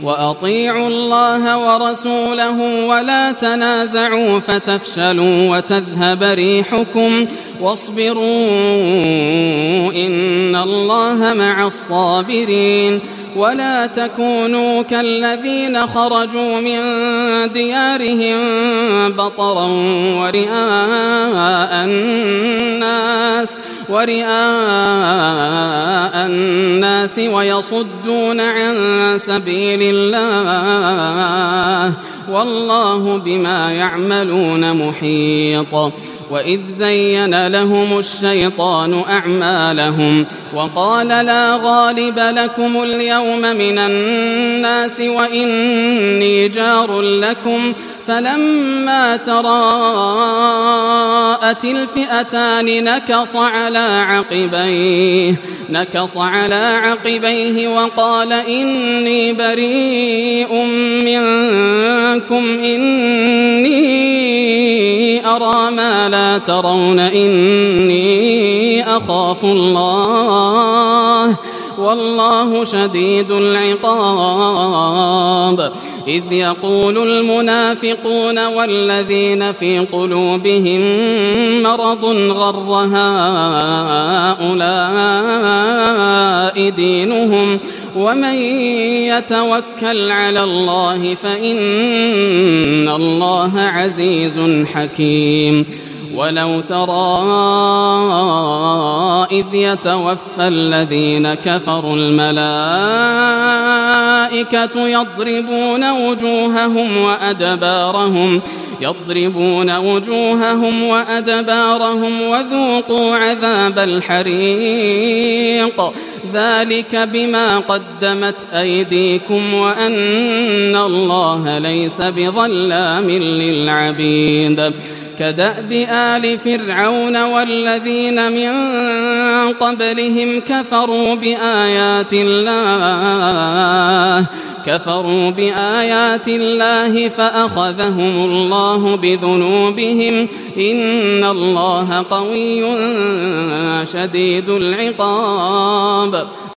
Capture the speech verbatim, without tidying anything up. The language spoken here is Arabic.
وأطيعوا الله ورسوله ولا تنازعوا فتفشلوا وتذهب ريحكم واصبروا إن الله مع الصابرين. ولا تكونوا كالذين خرجوا من ديارهم بطرا ورئاء الناس ورئاء الناس ويصدون عن سبيل الله والله بما يعملون محيط. وإذ زين لهم الشيطان أعمالهم وقال لا غالب لكم اليوم من الناس وإني جار لكم فلما تراءت الفئتان نكص على عقبيه نكص على عقبيه وقال إني بريء منكم إني أرى ما لا ترون إني أخاف الله والله شديد العقاب. إذ يقول المنافقون والذين في قلوبهم مرض غر هؤلاء دينهم ومن يتوكل على الله فإن الله عزيز حكيم. ولو ترى إذ يتوفى الذين كفروا الملائكة يضربون وجوههم وأدبارهم يضربون وجوههم وأدبارهم وذوقوا عذاب الحريق ذلك بما قدمت أيديكم وأن الله ليس بظلام للعبيد. كدأب آل فرعون والذين من قبلهم كفروا بآيات الله كفروا بآيات الله فأخذهم الله بذنوبهم إن الله قوي شديد العقاب.